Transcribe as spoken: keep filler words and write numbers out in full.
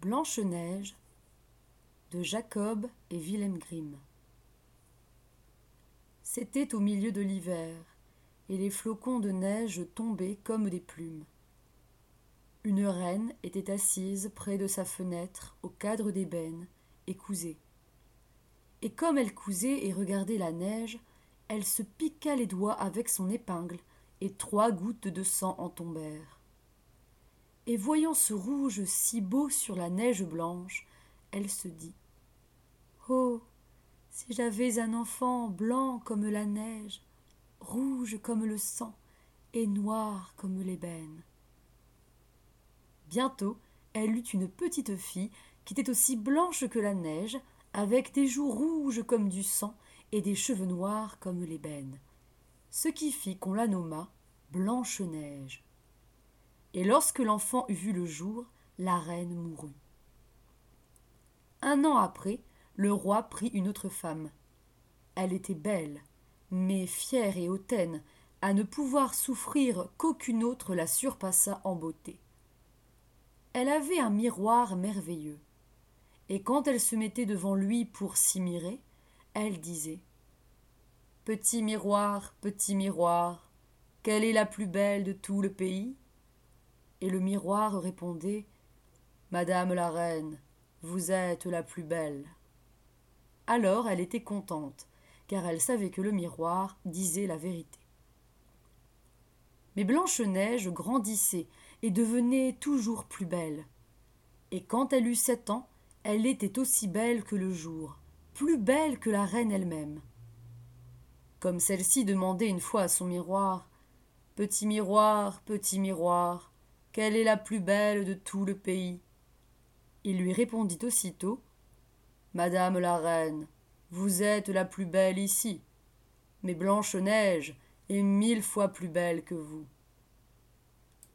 Blanche-Neige de Jacob et Wilhelm Grimm. C'était au milieu de l'hiver, et les flocons de neige tombaient comme des plumes. Une reine était assise près de sa fenêtre au cadre d'ébène et cousait. Et comme elle cousait et regardait la neige, elle se piqua les doigts avec son épingle, et trois gouttes de sang en tombèrent. Et voyant ce rouge si beau sur la neige blanche, elle se dit « Oh, si j'avais un enfant blanc comme la neige, rouge comme le sang et noir comme l'ébène. » Bientôt, elle eut une petite fille qui était aussi blanche que la neige, avec des joues rouges comme du sang et des cheveux noirs comme l'ébène, ce qui fit qu'on la nomma Blanche-Neige. Et lorsque l'enfant eut vu le jour, la reine mourut. Un an après, le roi prit une autre femme. Elle était belle, mais fière et hautaine, à ne pouvoir souffrir qu'aucune autre la surpassât en beauté. Elle avait un miroir merveilleux, et quand elle se mettait devant lui pour s'y mirer, elle disait « Petit miroir, petit miroir, quelle est la plus belle de tout le pays ?» Et le miroir répondait « Madame la reine, vous êtes la plus belle. » Alors elle était contente, car elle savait que le miroir disait la vérité. Mais Blanche-Neige grandissait et devenait toujours plus belle. Et quand elle eut sept ans, elle était aussi belle que le jour, plus belle que la reine elle-même. Comme celle-ci demandait une fois à son miroir « Petit miroir, petit miroir, quelle est la plus belle de tout le pays ?» Il lui répondit aussitôt « Madame la reine, vous êtes la plus belle ici, mais Blanche-Neige est mille fois plus belle que vous. »